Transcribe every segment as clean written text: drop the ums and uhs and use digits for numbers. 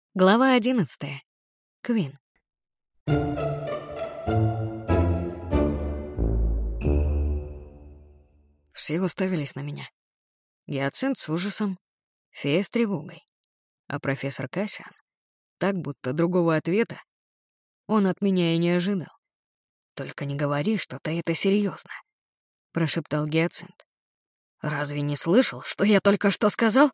Глава 11. Квин. Все уставились на меня. Гиацинт с ужасом, фея с тревогой, а профессор Кассиан так, будто другого ответа он от меня и не ожидал. «Только не говори, что ты это серьезно», — прошептал Гиацинт. «Разве не слышал, что я только что сказал?»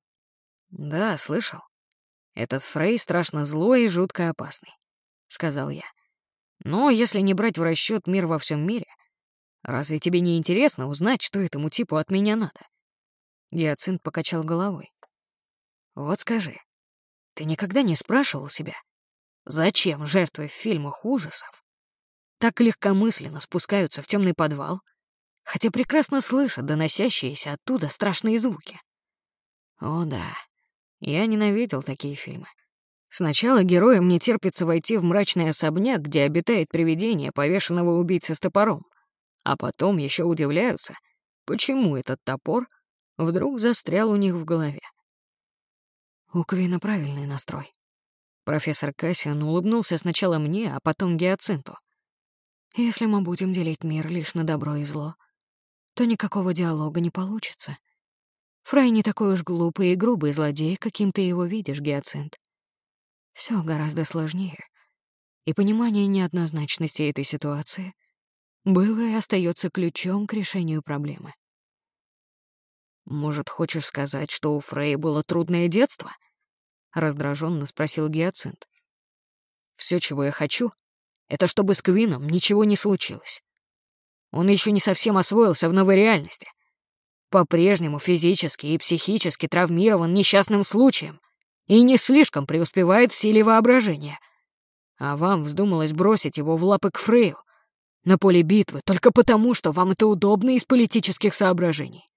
«Да, слышал. Этот Фрей страшно злой и жутко опасный», — сказал я. «Но если не брать в расчет мир во всем мире, разве тебе не интересно узнать, что этому типу от меня надо?» Гиацинт покачал головой. «Вот скажи, ты никогда не спрашивал себя, зачем жертвы в фильмах ужасов так легкомысленно спускаются в темный подвал, хотя прекрасно слышат доносящиеся оттуда страшные звуки?» О да, я ненавидел такие фильмы. Сначала героям не терпится войти в мрачный особняк, где обитает привидение повешенного убийцы с топором, а потом еще удивляются, почему этот топор вдруг застрял у них в голове. У Квина правильный настрой. Профессор Кассиан улыбнулся сначала мне, а потом Гиацинту. Если мы будем делить мир лишь на добро и зло, то никакого диалога не получится. Фрей не такой уж глупый и грубый злодей, каким ты его видишь, Гиацинт. Все гораздо сложнее, и понимание неоднозначности этой ситуации было и остается ключом к решению проблемы. «Может, хочешь сказать, что у Фрей было трудное детство?» — раздраженно спросил Гиацинт. «Все, чего я хочу, это чтобы с Квином ничего не случилось. Он еще не совсем освоился в новой реальности. По-прежнему физически и психически травмирован несчастным случаем и не слишком преуспевает в силе воображения. А вам вздумалось бросить его в лапы к Фрею на поле битвы только потому, что вам это удобно из политических соображений».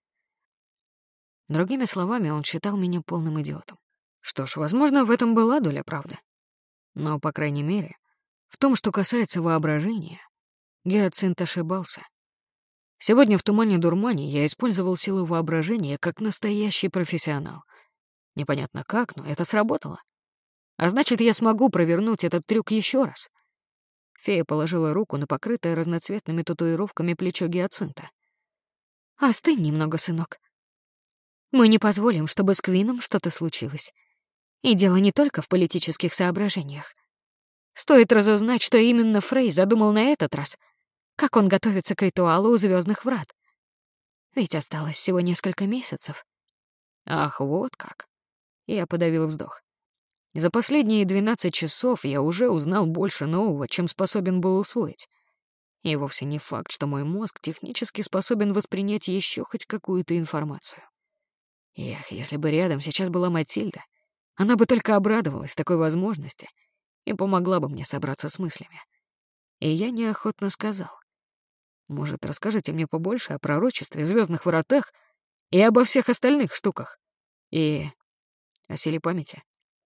Другими словами, он считал меня полным идиотом. Что ж, возможно, в этом была доля правды. Но, по крайней мере, в том, что касается воображения, Гиацинт ошибался. Сегодня в «Тумане-дурмане» я использовал силу воображения как настоящий профессионал. Непонятно как, но это сработало. А значит, я смогу провернуть этот трюк еще раз. Фея положила руку на покрытое разноцветными татуировками плечо Гиацинта. «Остынь немного, сынок. Мы не позволим, чтобы с Квином что-то случилось. И дело не только в политических соображениях. Стоит разузнать, что именно Фрей задумал на этот раз, как он готовится к ритуалу у Звездных Врат. Ведь осталось всего несколько месяцев». «Ах, вот как!» Я подавил вздох. За последние 12 часов я уже узнал больше нового, чем способен был усвоить. И вовсе не факт, что мой мозг технически способен воспринять еще хоть какую-то информацию. Эх, если бы рядом сейчас была Матильда, она бы только обрадовалась такой возможности и помогла бы мне собраться с мыслями. И я неохотно сказал: «Может, расскажете мне побольше о пророчестве, звездных вратах и обо всех остальных штуках? И о силе памяти?»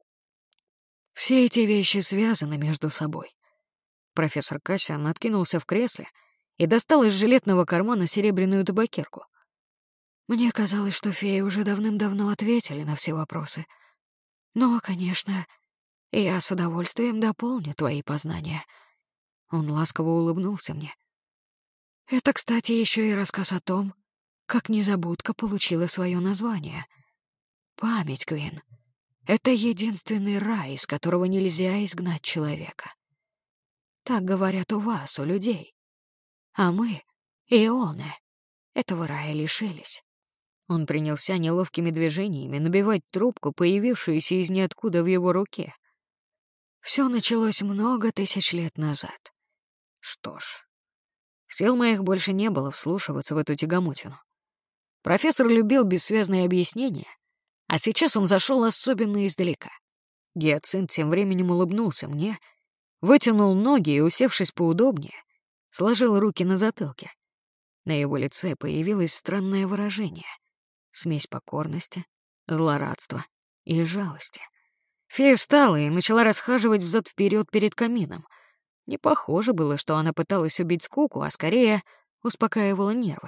Все эти вещи связаны между собой. Профессор Кассиан откинулся в кресле и достал из жилетного кармана серебряную табакерку. Мне казалось, что феи уже давным-давно ответили на все вопросы. Но, конечно, я с удовольствием дополню твои познания. Он ласково улыбнулся мне. Это, кстати, еще и рассказ о том, как незабудка получила свое название. Память, Квин. Это единственный рай, из которого нельзя изгнать человека. Так говорят у вас, у людей. А мы, ионы, этого рая лишились. Он принялся неловкими движениями набивать трубку, появившуюся из ниоткуда в его руке. Все началось много тысяч лет назад. Что ж, сил моих больше не было вслушиваться в эту тягомотину. Профессор любил бессвязные объяснения, а сейчас он зашел особенно издалека. Гиацинт тем временем улыбнулся мне, вытянул ноги и, усевшись поудобнее, сложил руки на затылке. На его лице появилось странное выражение — смесь покорности, злорадства и жалости. Фея встала и начала расхаживать взад-вперед перед камином. Не похоже было, что она пыталась убить скуку, а скорее успокаивала нервы.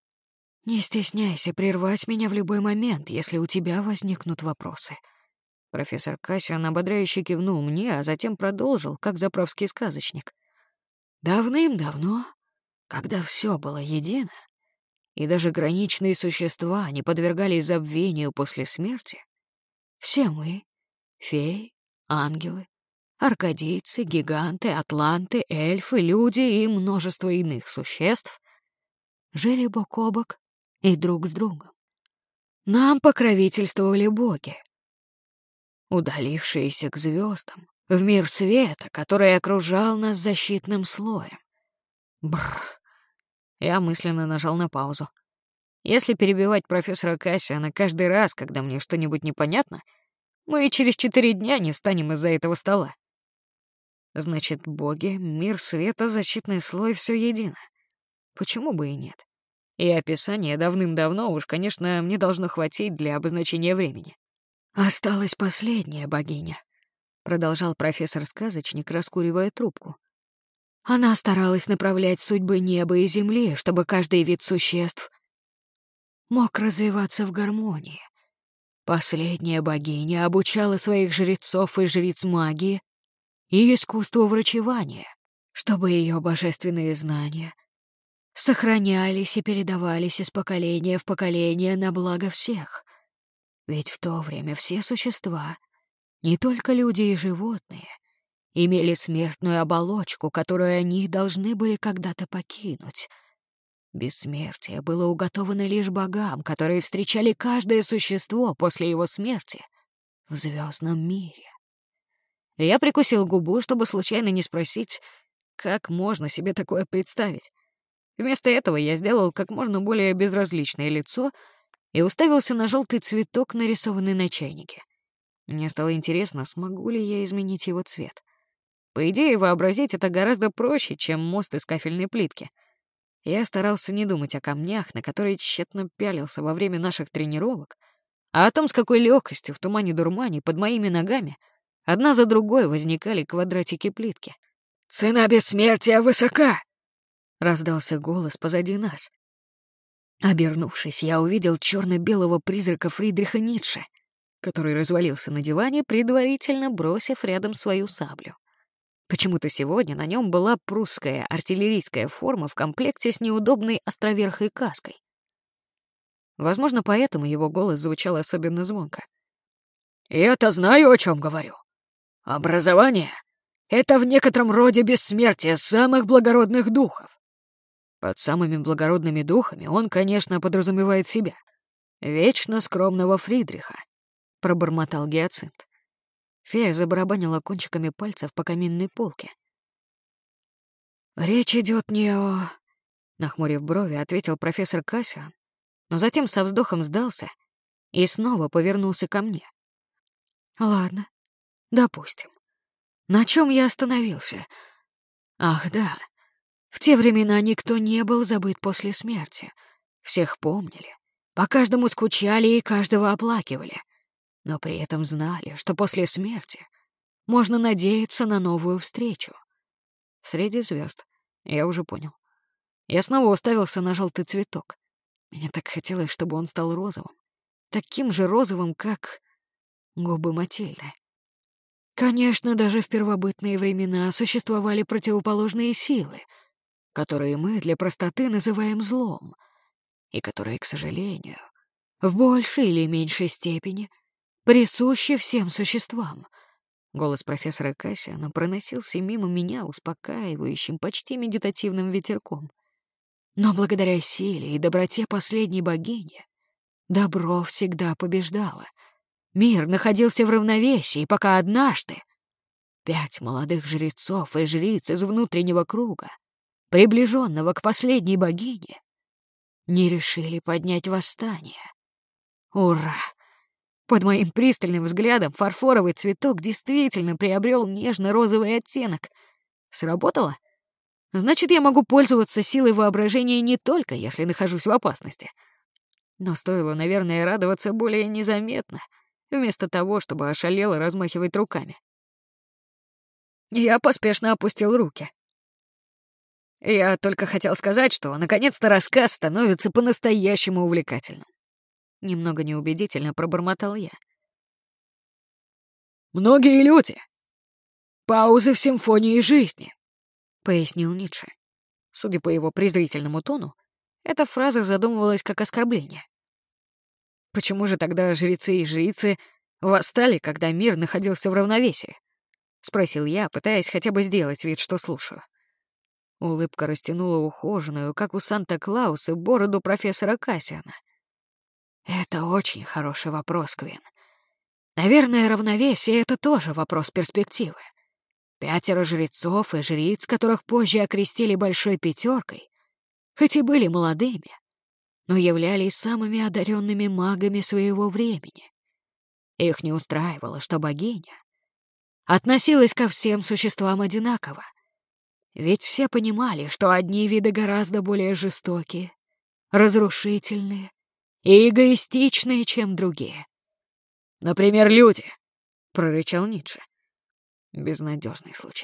«Не стесняйся прервать меня в любой момент, если у тебя возникнут вопросы. Профессор Кассиан ободряюще кивнул мне, а затем продолжил, как заправский сказочник. Давным-давно, когда все было едино, и даже граничные существа не подвергались забвению после смерти, все мы — феи, ангелы, аркадийцы, гиганты, атланты, эльфы, люди и множество иных существ — жили бок о бок и друг с другом. Нам покровительствовали боги, удалившиеся к звездам, в мир света, который окружал нас защитным слоем. Бррр. Я мысленно нажал на паузу. Если перебивать профессора Кассиана каждый раз, когда мне что-нибудь непонятно, мы и через 4 дня не встанем из-за этого стола. Значит, боги, мир света, защитный слой — все едино. Почему бы и нет? И описание давным-давно уж, конечно, мне должно хватить для обозначения времени. «Осталась последняя богиня», — продолжал профессор-сказочник, раскуривая трубку. Она старалась направлять судьбы неба и земли, чтобы каждый вид существ мог развиваться в гармонии. Последняя богиня обучала своих жрецов и жриц магии и искусству врачевания, чтобы ее божественные знания сохранялись и передавались из поколения в поколение на благо всех. Ведь в то время все существа, не только люди и животные, имели смертную оболочку, которую они должны были когда-то покинуть. Бессмертие было уготовано лишь богам, которые встречали каждое существо после его смерти в звездном мире. Я прикусил губу, чтобы случайно не спросить, как можно себе такое представить. Вместо этого я сделал как можно более безразличное лицо и уставился на желтый цветок, нарисованный на чайнике. Мне стало интересно, смогу ли я изменить его цвет. По идее, вообразить это гораздо проще, чем мост из кафельной плитки. Я старался не думать о камнях, на которые тщетно пялился во время наших тренировок, а о том, с какой легкостью в тумане-дурмане под моими ногами одна за другой возникали квадратики плитки. «Цена бессмертия высока!» — раздался голос позади нас. Обернувшись, я увидел черно-белого призрака Фридриха Ницше, который развалился на диване, предварительно бросив рядом свою саблю. Почему-то сегодня на нем была прусская артиллерийская форма в комплекте с неудобной островерхой каской. Возможно, поэтому его голос звучал особенно звонко. «Я-то знаю, о чем говорю. Образование — это в некотором роде бессмертие самых благородных духов. Под самыми благородными духами он, конечно, подразумевает себя. Вечно скромного Фридриха», — пробормотал Гиацинт. Фея забарабанила кончиками пальцев по каминной полке. «Речь идет не о...» — нахмурив брови, ответил профессор Кассиан, но затем со вздохом сдался и снова повернулся ко мне. «Ладно, допустим. На чем я остановился? Ах, да. В те времена никто не был забыт после смерти. Всех помнили, по каждому скучали и каждого оплакивали. Но при этом знали, что после смерти можно надеяться на новую встречу. Среди звезд, я уже понял. Я снова уставился на желтый цветок. Мне так хотелось, чтобы он стал розовым. Таким же розовым, как губы Матильды. Конечно, даже в первобытные времена существовали противоположные силы, которые мы для простоты называем злом, и которые, к сожалению, в большей или меньшей степени присущи всем существам. Голос профессора Кассиана проносился мимо меня успокаивающим, почти медитативным ветерком. Но благодаря силе и доброте последней богини добро всегда побеждало. Мир находился в равновесии, пока однажды 5 молодых жрецов и жриц из внутреннего круга, приближенного к последней богине, не решили поднять восстание. Ура! Под моим пристальным взглядом фарфоровый цветок действительно приобрел нежно-розовый оттенок. Сработало? Значит, я могу пользоваться силой воображения не только, если нахожусь в опасности. Но стоило, наверное, радоваться более незаметно, вместо того, чтобы ошалело размахивать руками. Я поспешно опустил руки. Я только хотел сказать, что наконец-то рассказ становится по-настоящему увлекательным. Немного неубедительно пробормотал я. Многие люди. Паузы в симфонии жизни, пояснил Ницше. Судя по его презрительному тону, эта фраза задумывалась как оскорбление. Почему же тогда жрецы и жрицы восстали, когда мир находился в равновесии? Спросил я, пытаясь хотя бы сделать вид, что слушаю. Улыбка растянула ухоженную, как у Санта-Клауса, бороду профессора Кассиана. Это очень хороший вопрос, Квин. Наверное, равновесие — это тоже вопрос перспективы. 5 жрецов и жриц, которых позже окрестили Большой Пятеркой, хоть и были молодыми, но являлись самыми одаренными магами своего времени. Их не устраивало, что богиня относилась ко всем существам одинаково. Ведь все понимали, что одни виды гораздо более жестокие, разрушительные и эгоистичные, чем другие. «Например, люди», — прорычал Ницше. Безнадежный случай.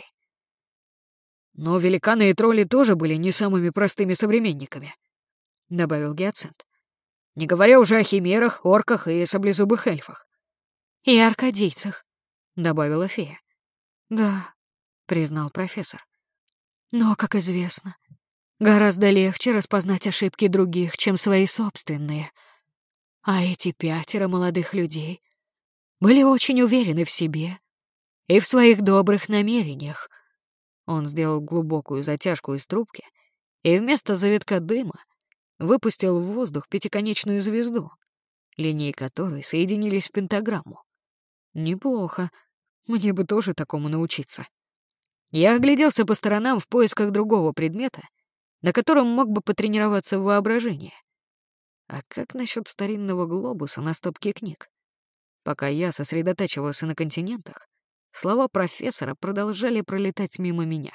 Но великаны и тролли тоже были не самыми простыми современниками, — добавил Гиацинт. Не говоря уже о химерах, орках и саблезубых эльфах. И аркадийцах, — добавила фея. Да, — признал профессор. Но, как известно, гораздо легче распознать ошибки других, чем свои собственные. А эти 5 молодых людей были очень уверены в себе и в своих добрых намерениях. Он сделал глубокую затяжку из трубки и вместо завитка дыма выпустил в воздух 5-конечную звезду, линии которой соединились в пентаграмму. Неплохо. Мне бы тоже такому научиться. Я огляделся по сторонам в поисках другого предмета, на котором мог бы потренироваться в воображении. А как насчет старинного глобуса на стопке книг? Пока я сосредотачивался на континентах, слова профессора продолжали пролетать мимо меня.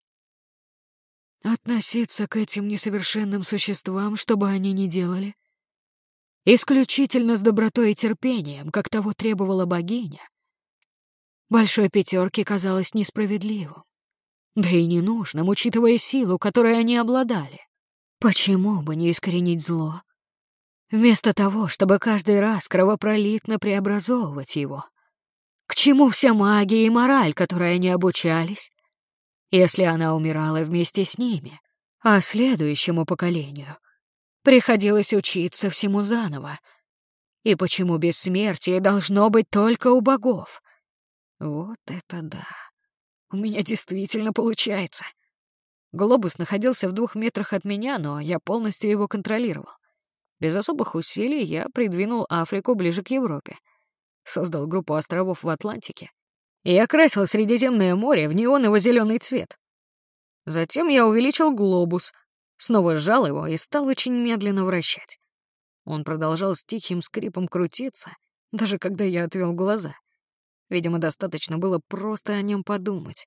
Относиться к этим несовершенным существам, что бы они ни делали, исключительно с добротой и терпением, как того требовала богиня, Большой Пятерке казалось несправедливым, да и ненужным, учитывая силу, которой они обладали. Почему бы не искоренить зло, вместо того, чтобы каждый раз кровопролитно преобразовывать его? К чему вся магия и мораль, которой они обучались, если она умирала вместе с ними, а следующему поколению приходилось учиться всему заново? И почему бессмертие должно быть только у богов? Вот это да! У меня действительно получается. Глобус находился в 2 метрах от меня, но я полностью его контролировал. Без особых усилий я придвинул Африку ближе к Европе, создал группу островов в Атлантике и окрасил Средиземное море в неоново-зеленый цвет. Затем я увеличил глобус, снова сжал его и стал очень медленно вращать. Он продолжал с тихим скрипом крутиться, даже когда я отвел глаза. Видимо, достаточно было просто о нем подумать.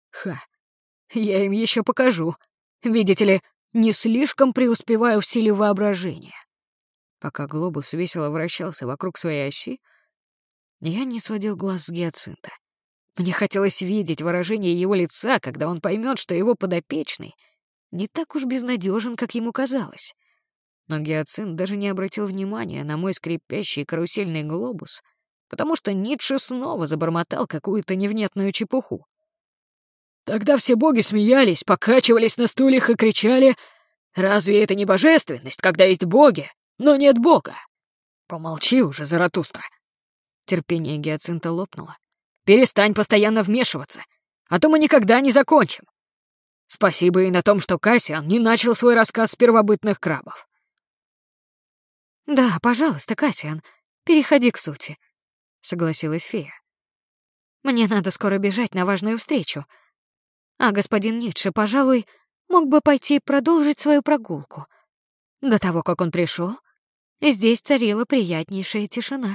Я им еще покажу. Видите ли, не слишком преуспеваю в силе воображения. Пока глобус весело вращался вокруг своей оси, я не сводил глаз с Гиацинта. Мне хотелось видеть выражение его лица, когда он поймет, что его подопечный не так уж безнадежен, как ему казалось. Но Гиацинт даже не обратил внимания на мой скрипящий карусельный глобус, потому что Ницше снова забормотал какую-то невнятную чепуху. Тогда все боги смеялись, покачивались на стульях и кричали: «Разве это не божественность, когда есть боги, но нет бога?» Помолчи уже, Заратустра. Терпение Гиацинта лопнуло. Перестань постоянно вмешиваться, а то мы никогда не закончим. Спасибо и на том, что Кассиан не начал свой рассказ с первобытных крабов. Да, пожалуйста, Кассиан, переходи к сути, согласилась фея. Мне надо скоро бежать на важную встречу. А господин Ницше, пожалуй, мог бы пойти продолжить свою прогулку. До того, как он пришел, здесь царила приятнейшая тишина.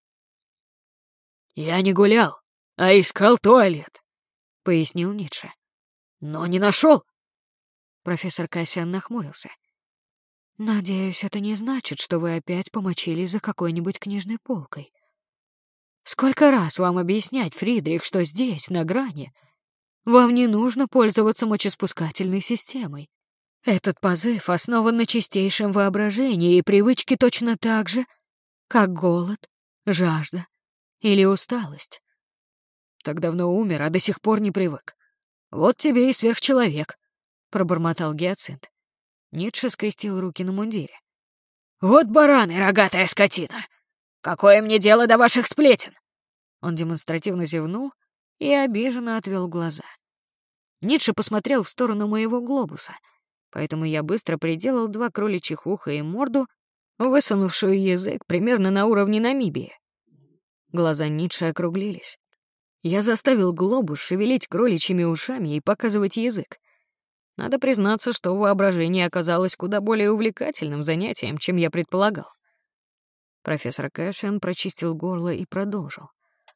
«Я не гулял, а искал туалет», — пояснил Ницше. «Но не нашел». Профессор Кассиан нахмурился. «Надеюсь, это не значит, что вы опять помочились за какой-нибудь книжной полкой. Сколько раз вам объяснять, Фридрих, что здесь, на грани, вам не нужно пользоваться мочеспускательной системой. Этот позыв основан на чистейшем воображении и привычке точно так же, как голод, жажда или усталость. Так давно умер, а до сих пор не привык. Вот тебе и сверхчеловек», — пробормотал Гиацинт. Ницше скрестил руки на мундире. «Вот бараны, рогатая скотина! Какое мне дело до ваших сплетен?» Он демонстративно зевнул и обиженно отвел глаза. Ницше посмотрел в сторону моего глобуса, поэтому я быстро приделал 2 кроличьих уха и морду, высунувшую язык примерно на уровне Намибии. Глаза Ницше округлились. Я заставил глобус шевелить кроличьими ушами и показывать язык. Надо признаться, что воображение оказалось куда более увлекательным занятием, чем я предполагал. Профессор Кэссиан прочистил горло и продолжил.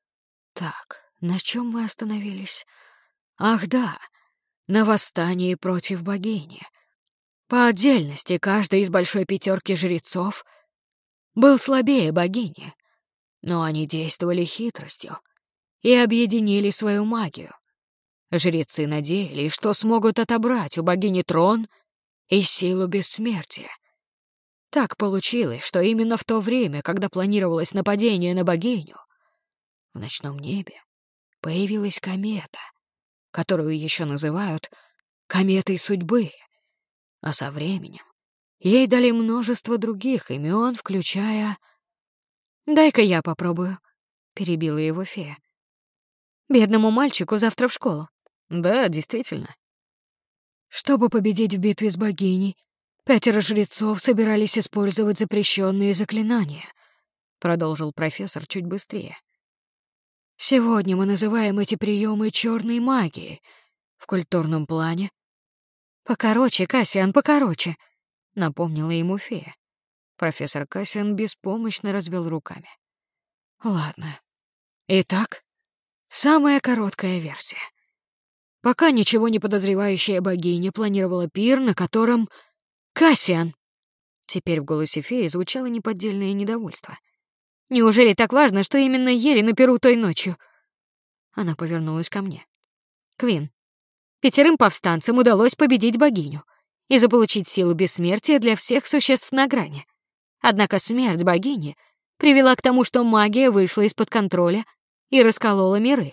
«Так, на чем мы остановились? Ах да, на восстании против богини. По отдельности каждый из большой 5 жрецов был слабее богини, но они действовали хитростью и объединили свою магию. Жрецы надеялись, что смогут отобрать у богини трон и силу бессмертия. Так получилось, что именно в то время, когда планировалось нападение на богиню, в ночном небе появилась комета, которую еще называют кометой судьбы, а со временем ей дали множество других имен, включая... «Дай-ка я попробую», — перебила его фея. «Бедному мальчику завтра в школу». «Да, действительно». Чтобы победить в битве с богиней, 5 жрецов собирались использовать запрещенные заклинания, продолжил профессор чуть быстрее. Сегодня мы называем эти приемы черной магией. В культурном плане. Покороче, Кассиан, покороче, напомнила ему фея. Профессор Кассиан беспомощно развел руками. Ладно. Итак, самая короткая версия. Пока ничего не подозревающая богиня планировала пир, на котором... Кассиан! Теперь в голосе феи звучало неподдельное недовольство. Неужели так важно, что именно ели на пиру той ночью? Она повернулась ко мне. Квин, 5 повстанцам удалось победить богиню и заполучить силу бессмертия для всех существ на грани. Однако смерть богини привела к тому, что магия вышла из-под контроля и расколола миры.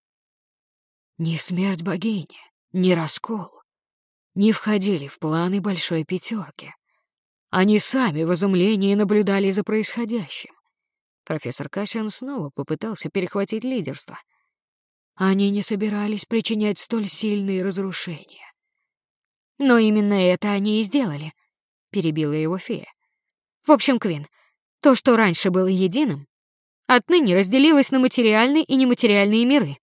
Ни смерть богини, ни раскол не входили в планы Большой 5. Они сами в изумлении наблюдали за происходящим. Профессор Кассиан снова попытался перехватить лидерство. Они не собирались причинять столь сильные разрушения. Но именно это они и сделали, перебила его фея. В общем, Квин, то, что раньше было единым, отныне разделилось на материальные и нематериальные миры.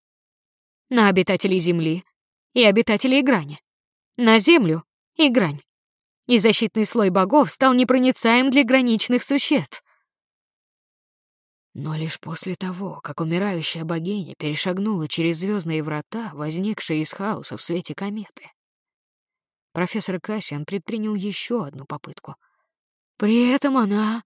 На обитателей Земли и обитателей Грани. На Землю и Грань. И защитный слой богов стал непроницаем для граничных существ. Но лишь после того, как умирающая богиня перешагнула через звездные врата, возникшие из хаоса в свете кометы, профессор Кассиан предпринял еще одну попытку. При этом она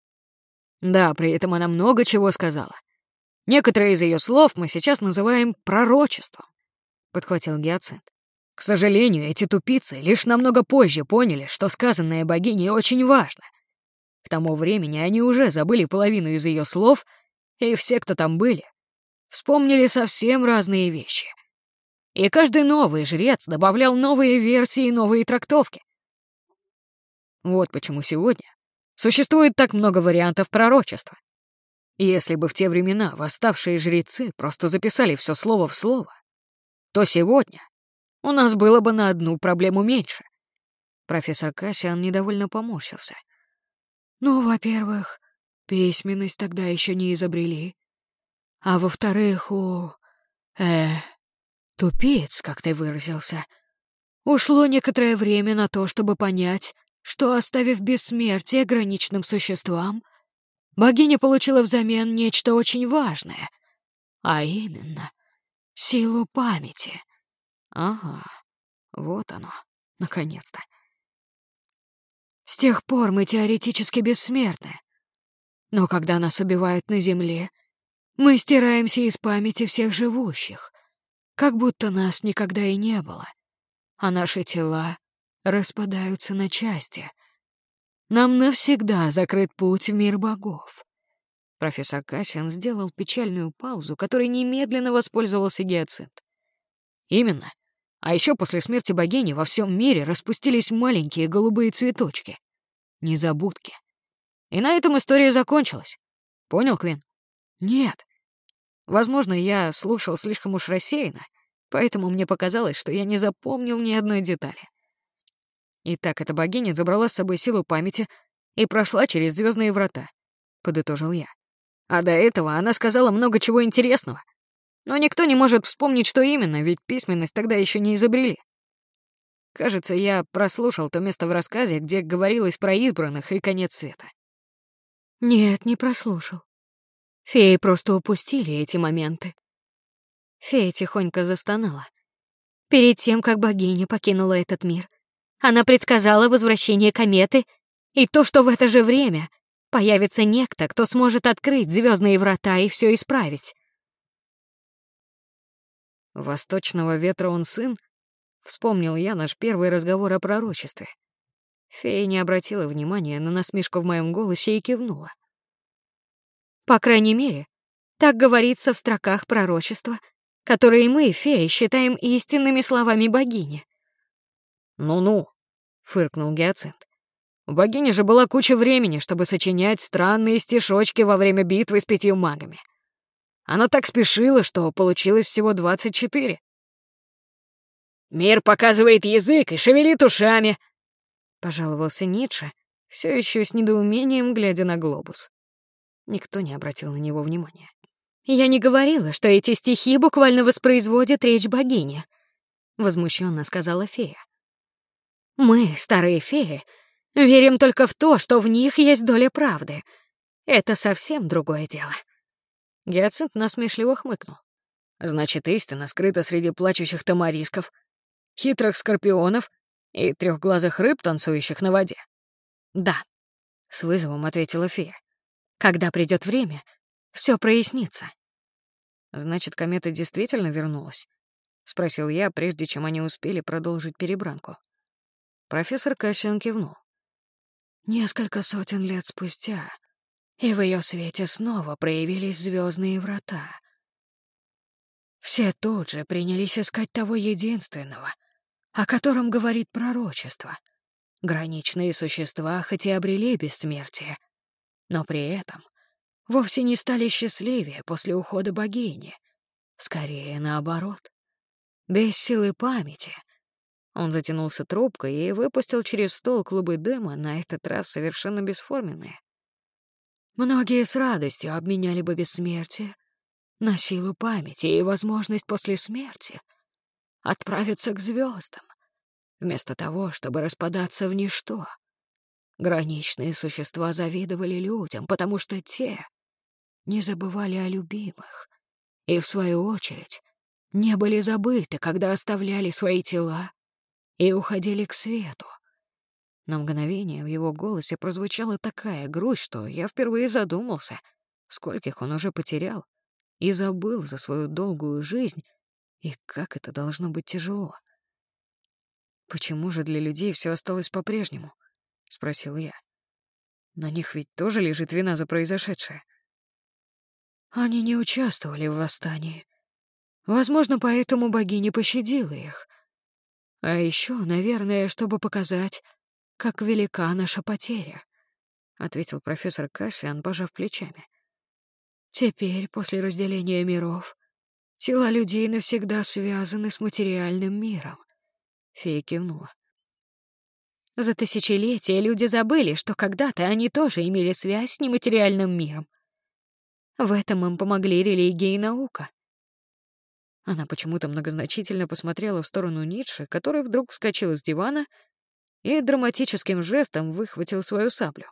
много чего сказала. Некоторые из ее слов мы сейчас называем пророчеством, подхватил Гиацинт. К сожалению, эти тупицы лишь намного позже поняли, что сказанное богиней очень важно. К тому времени они уже забыли половину из ее слов, и все, кто там были, вспомнили совсем разные вещи. И каждый новый жрец добавлял новые версии и новые трактовки. Вот почему сегодня существует так много вариантов пророчества. Если бы в те времена восставшие жрецы просто записали все слово в слово, то сегодня у нас было бы на одну проблему меньше. Профессор Кассиан недовольно поморщился. Ну, во-первых, письменность тогда еще не изобрели. А во-вторых, тупиц, как ты выразился, ушло некоторое время на то, чтобы понять, что, оставив бессмертие граничным существам, богиня получила взамен нечто очень важное, а именно силу памяти. Ага, вот оно, наконец-то. С тех пор мы теоретически бессмертны. Но когда нас убивают на земле, мы стираемся из памяти всех живущих, как будто нас никогда и не было, а наши тела распадаются на части. Нам навсегда закрыт путь в мир богов. Профессор Кассиан сделал печальную паузу, которой немедленно воспользовался Гиацинт. Именно. А еще после смерти богини во всем мире распустились маленькие голубые цветочки. Незабудки. И на этом история закончилась. Понял, Квин? Нет. Возможно, я слушал слишком уж рассеянно, поэтому мне показалось, что я не запомнил ни одной детали. Итак, эта богиня забрала с собой силу памяти и прошла через звездные врата, подытожил я. А до этого она сказала много чего интересного. Но никто не может вспомнить, что именно, ведь письменность тогда еще не изобрели. Кажется, я прослушал то место в рассказе, где говорилось про избранных и конец света. Нет, не прослушал. Феи просто упустили эти моменты. Фея тихонько застонала. Перед тем, как богиня покинула этот мир, она предсказала возвращение кометы и то, что в это же время появится некто, кто сможет открыть звездные врата и все исправить. Восточного ветра он сын? Вспомнил я наш первый разговор о пророчестве. Фея не обратила внимания на насмешку в моем голосе и кивнула. По крайней мере, так говорится в строках пророчества, которые мы, феи, считаем истинными словами богини. «Ну-ну», — фыркнул Гиацинт. «У богини же была куча времени, чтобы сочинять странные стишочки во время битвы с 5 магами. Она так спешила, что получилось всего 24. «Мир показывает язык и шевелит ушами», — пожаловался Ницше, все еще с недоумением глядя на глобус. Никто не обратил на него внимания. «Я не говорила, что эти стихи буквально воспроизводят речь богини», — возмущенно сказала фея. «Мы, старые феи, верим только в то, что в них есть доля правды. Это совсем другое дело». Гиацинт насмешливо хмыкнул. «Значит, истина скрыта среди плачущих тамарисков, хитрых скорпионов и трехглазых рыб, танцующих на воде?» «Да», — с вызовом ответила фея. «Когда придет время, все прояснится». «Значит, комета действительно вернулась?» — спросил я, прежде чем они успели продолжить перебранку. Профессор Кассиан кивнул. «Несколько сотен лет спустя, и в ее свете снова проявились звездные врата. Все тут же принялись искать того единственного, о котором говорит пророчество. Граничные существа хоть и обрели бессмертие, но при этом вовсе не стали счастливее после ухода богини. Скорее, наоборот. Без силы памяти. Он затянулся трубкой и выпустил через стол клубы дыма, на этот раз совершенно бесформенные. Многие с радостью обменяли бы бессмертие на силу памяти и возможность после смерти отправиться к звездам, вместо того, чтобы распадаться в ничто. Граничные существа завидовали людям, потому что те не забывали о любимых и, в свою очередь, не были забыты, когда оставляли свои тела и уходили к свету. На мгновение в его голосе прозвучала такая грусть, что я впервые задумался, скольких он уже потерял, и забыл за свою долгую жизнь, и как это должно быть тяжело. «Почему же для людей все осталось по-прежнему?» — спросил я. «На них ведь тоже лежит вина за произошедшее». «Они не участвовали в восстании. Возможно, поэтому богиня пощадила их. А еще, наверное, чтобы показать, как велика наша потеря», — ответил профессор Кассиан, пожав плечами. «Теперь, после разделения миров, тела людей навсегда связаны с материальным миром». Фея кивнула. «За тысячелетия люди забыли, что когда-то они тоже имели связь с нематериальным миром. В этом им помогли религия и наука». Она почему-то многозначительно посмотрела в сторону Ницше, который вдруг вскочил с дивана и драматическим жестом выхватил свою саблю.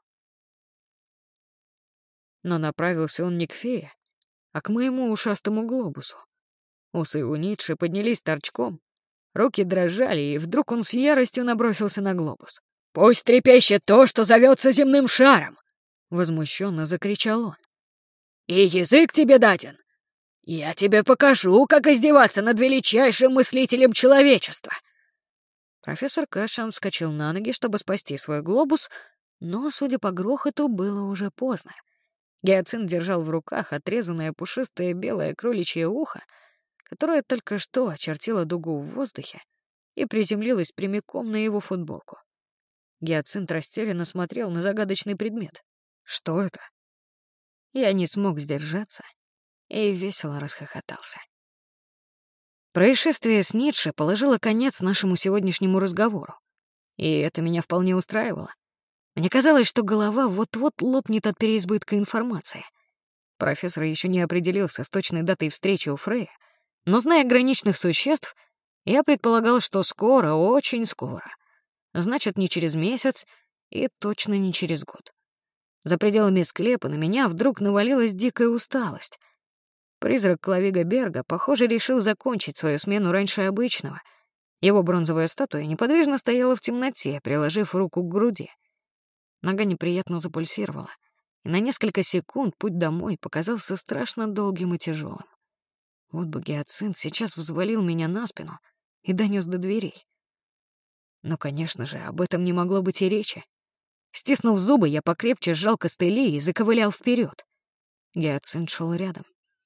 Но направился он не к фее, а к моему ушастому глобусу. Усы у Ницше поднялись торчком, руки дрожали, и вдруг он с яростью набросился на глобус. «Пусть трепещет то, что зовется земным шаром!» — возмущенно закричал он. «И язык тебе даден! Я тебе покажу, как издеваться над величайшим мыслителем человечества!» Профессор Кассиан вскочил на ноги, чтобы спасти свой глобус, но, судя по грохоту, было уже поздно. Гиацинт держал в руках отрезанное пушистое белое кроличье ухо, которое только что очертило дугу в воздухе и приземлилось прямиком на его футболку. Гиацинт растерянно смотрел на загадочный предмет. Что это? Я не смог сдержаться и весело расхохотался. Происшествие с Ницше положило конец нашему сегодняшнему разговору, и это меня вполне устраивало. Мне казалось, что голова вот-вот лопнет от переизбытка информации. Профессор еще не определился с точной датой встречи у Фрея, но, зная граничных существ, я предполагал, что скоро, очень скоро. Значит, не через месяц и точно не через год. За пределами склепа на меня вдруг навалилась дикая усталость. Призрак Клавига Берга, похоже, решил закончить свою смену раньше обычного. Его бронзовая статуя неподвижно стояла в темноте, приложив руку к груди. Нога неприятно запульсировала, и на несколько секунд путь домой показался страшно долгим и тяжелым. Вот бы Гиацинт сейчас взвалил меня на спину и донес до дверей. Но, конечно же, об этом не могло быть и речи. Стиснув зубы, я покрепче сжал костыли и заковылял вперед. Гиацинт шел рядом.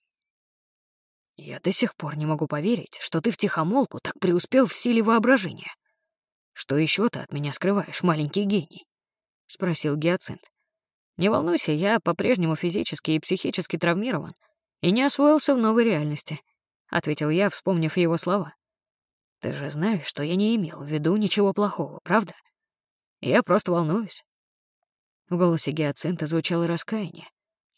«Я до сих пор не могу поверить, что ты втихомолку так преуспел в силе воображения. Что еще ты от меня скрываешь, маленький гений?» — спросил Гиацинт. «Не волнуйся, я по-прежнему физически и психически травмирован и не освоился в новой реальности», — ответил я, вспомнив его слова. «Ты же знаешь, что я не имел в виду ничего плохого, правда? Я просто волнуюсь». В голосе Гиацинта звучало раскаяние.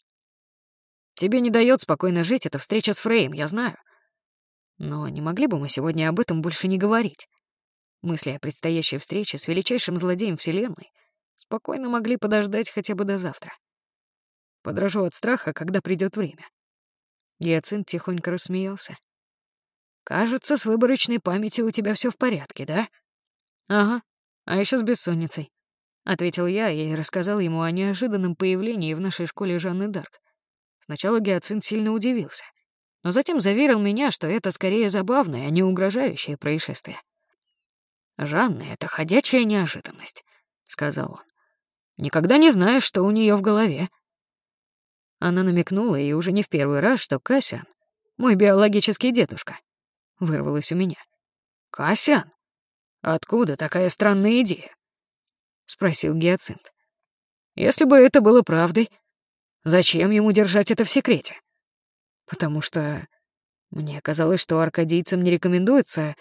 «Тебе не дает спокойно жить эта встреча с Фреем, я знаю. Но не могли бы мы сегодня об этом больше не говорить? Мысли о предстоящей встрече с величайшим злодеем Вселенной спокойно могли подождать хотя бы до завтра. Подрожу от страха, когда придет время». Гиацинт тихонько рассмеялся. «Кажется, с выборочной памятью у тебя все в порядке, да?» «Ага, а еще с бессонницей», — ответил я и рассказал ему о неожиданном появлении в нашей школе Жанны Дарк. Сначала Гиацинт сильно удивился, но затем заверил меня, что это скорее забавное, а не угрожающее происшествие. «Жанна — это ходячая неожиданность», — сказал он. «Никогда не знаешь, что у нее в голове». Она намекнула, и уже не в первый раз, что Кассиан — мой биологический дедушка. Вырвалось у меня. «Кассиан? Откуда такая странная идея?» — спросил Гиацинт. «Если бы это было правдой, зачем ему держать это в секрете? Потому что мне казалось, что аркадийцам не рекомендуется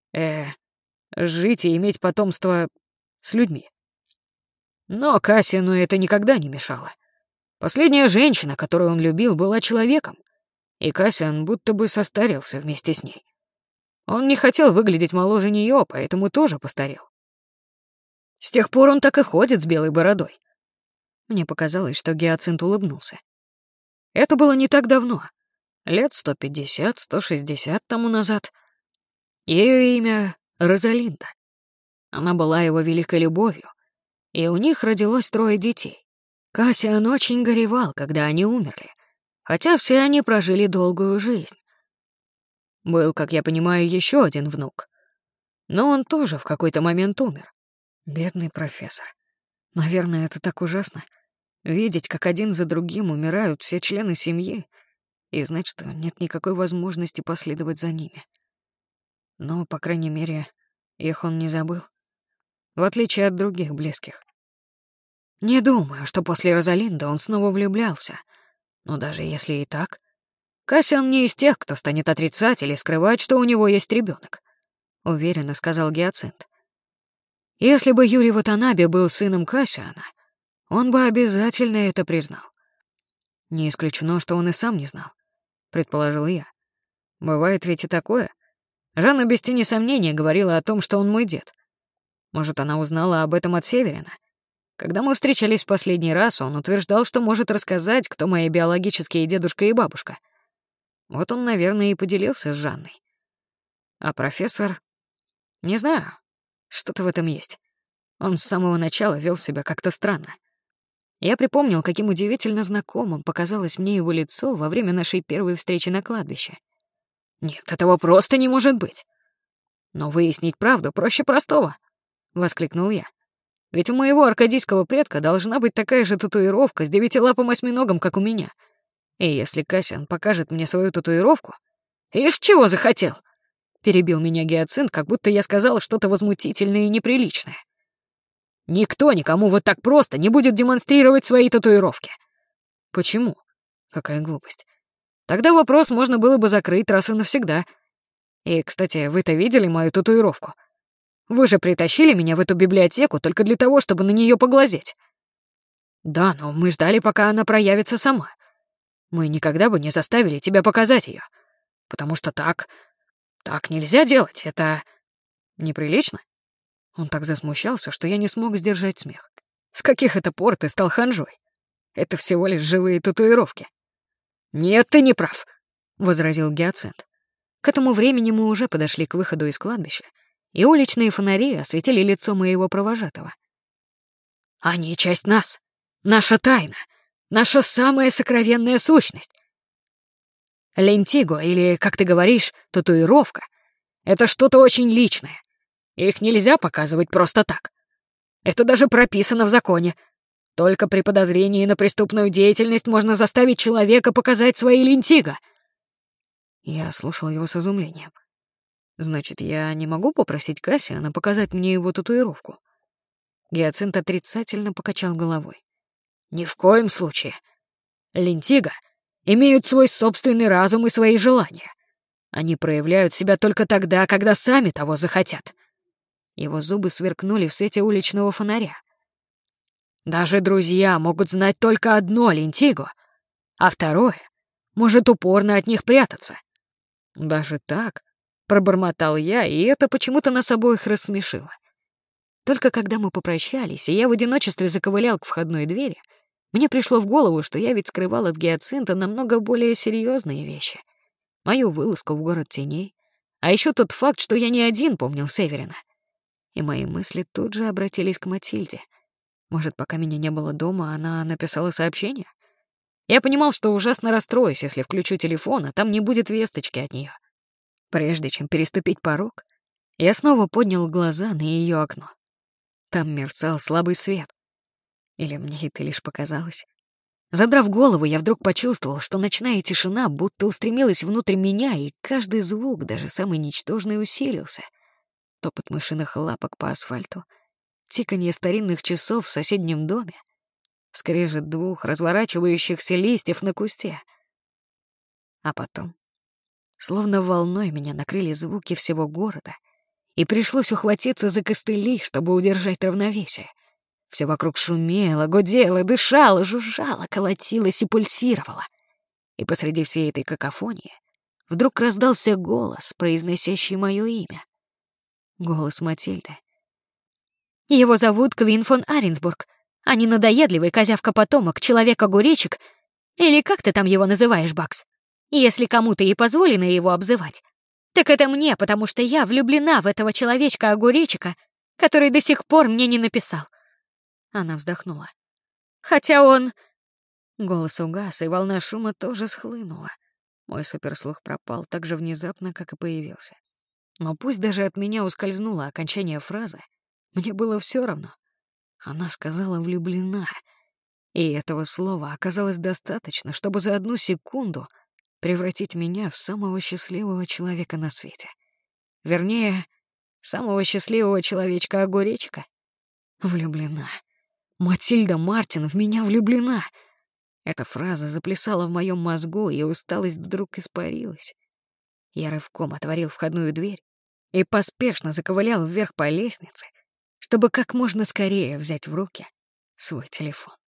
жить и иметь потомство с людьми. Но Кассиану это никогда не мешало. Последняя женщина, которую он любил, была человеком, и Кассиан будто бы состарился вместе с ней. Он не хотел выглядеть моложе нее, поэтому тоже постарел. С тех пор он так и ходит с белой бородой». Мне показалось, что Гиацинт улыбнулся. Это было не так давно, лет 150-160 тому назад. Ее имя Розалинда. Она была его великой любовью, и у них родилось 3 детей. Кассиан очень горевал, когда они умерли, хотя все они прожили долгую жизнь. Был, как я понимаю, еще один внук, но он тоже в какой-то момент умер. Бедный профессор. Наверное, это так ужасно — видеть, как один за другим умирают все члены семьи, и знать, что нет никакой возможности последовать за ними. Но, по крайней мере, их он не забыл, в отличие от других близких. Не думаю, что после Розалинды он снова влюблялся, но даже если и так, Кассиан не из тех, кто станет отрицать или скрывать, что у него есть ребенок, уверенно сказал Гиацинт. Если бы Юрий Ватанаbe был сыном Кассиана, он бы обязательно это признал. Не исключено, что он и сам не знал, предположил я. Бывает ведь и такое. Жанна без тени сомнения говорила о том, что он мой дед. Может, она узнала об этом от Северина? Когда мы встречались в последний раз, он утверждал, что может рассказать, кто мои биологические дедушка и бабушка. Вот он, наверное, и поделился с Жанной. А профессор... Не знаю, что-то в этом есть. Он с самого начала вел себя как-то странно. Я припомнил, каким удивительно знакомым показалось мне его лицо во время нашей первой встречи на кладбище. Нет, этого просто не может быть. Но выяснить правду проще простого, — воскликнул я. Ведь у моего аркадийского предка должна быть такая же татуировка с девятилапым осьминогом, как у меня. И если Кассиан покажет мне свою татуировку... «Ишь, чего захотел?» — перебил меня Гиацинт, как будто я сказал что-то возмутительное и неприличное. «Никто никому вот так просто не будет демонстрировать свои татуировки». «Почему? Какая глупость. Тогда вопрос можно было бы закрыть раз и навсегда. И, кстати, вы-то видели мою татуировку? Вы же притащили меня в эту библиотеку только для того, чтобы на нее поглазеть». «Да, но мы ждали, пока она проявится сама. Мы никогда бы не заставили тебя показать ее. Потому что так нельзя делать, это неприлично». Он так засмущался, что я не смог сдержать смех. «С каких это пор ты стал ханжой? Это всего лишь живые татуировки». «Нет, ты не прав», — возразил Гиацинт. К этому времени мы уже подошли к выходу из кладбища, и уличные фонари осветили лицо моего провожатого. «Они часть нас, наша тайна, наша самая сокровенная сущность. Лентиго, или, как ты говоришь, татуировка — это что-то очень личное. Их нельзя показывать просто так. Это даже прописано в законе. Только при подозрении на преступную деятельность можно заставить человека показать свои лентиго». Я слушал его с изумлением. «Значит, я не могу попросить Кассиана показать мне его татуировку?» Гиацинт отрицательно покачал головой. «Ни в коем случае. Лентиго имеют свой собственный разум и свои желания. Они проявляют себя только тогда, когда сами того захотят». Его зубы сверкнули в свете уличного фонаря. «Даже друзья могут знать только одно лентиго, а второе может упорно от них прятаться». «Даже так?» — пробормотал я, и это почему-то нас обоих рассмешило. Только когда мы попрощались, и я в одиночестве заковылял к входной двери, мне пришло в голову, что я ведь скрывал от Гиацинта намного более серьезные вещи. Мою вылазку в город теней, а еще тот факт, что я не один помнил Северина. И мои мысли тут же обратились к Матильде. Может, пока меня не было дома, она написала сообщение? Я понимал, что ужасно расстроюсь, если включу телефон, а там не будет весточки от нее. Прежде чем переступить порог, я снова поднял глаза на ее окно. Там мерцал слабый свет. Или мне это лишь показалось? Задрав голову, я вдруг почувствовал, что ночная тишина будто устремилась внутрь меня, и каждый звук, даже самый ничтожный, усилился. Топот мышиных лапок по асфальту, тиканье старинных часов в соседнем доме, скрежет двух разворачивающихся листьев на кусте. А потом, словно волной, меня накрыли звуки всего города, и пришлось ухватиться за костыли, чтобы удержать равновесие. Все вокруг шумело, гудело, дышало, жужжало, колотилось и пульсировало. И посреди всей этой какофонии вдруг раздался голос, произносящий мое имя. Голос Матильды. «Его зовут Квин фон Аренсбург, а не надоедливый козявка-потомок, человек-огуречек, или как ты там его называешь, Бакс? Если кому-то и позволено его обзывать, так это мне, потому что я влюблена в этого человечка-огуречика, который до сих пор мне не написал». Она вздохнула. «Хотя он...» Голос угас, и волна шума тоже схлынула. Мой суперслух пропал так же внезапно, как и появился. Но пусть даже от меня ускользнуло окончание фразы, мне было все равно. Она сказала «влюблена», и этого слова оказалось достаточно, чтобы за одну секунду превратить меня в самого счастливого человека на свете. Вернее, самого счастливого человечка-огуречка. Влюблена. Матильда Мартин в меня влюблена. Эта фраза заплясала в моем мозгу, и усталость вдруг испарилась. Я рывком отворил входную дверь и поспешно заковылял вверх по лестнице, чтобы как можно скорее взять в руки свой телефон.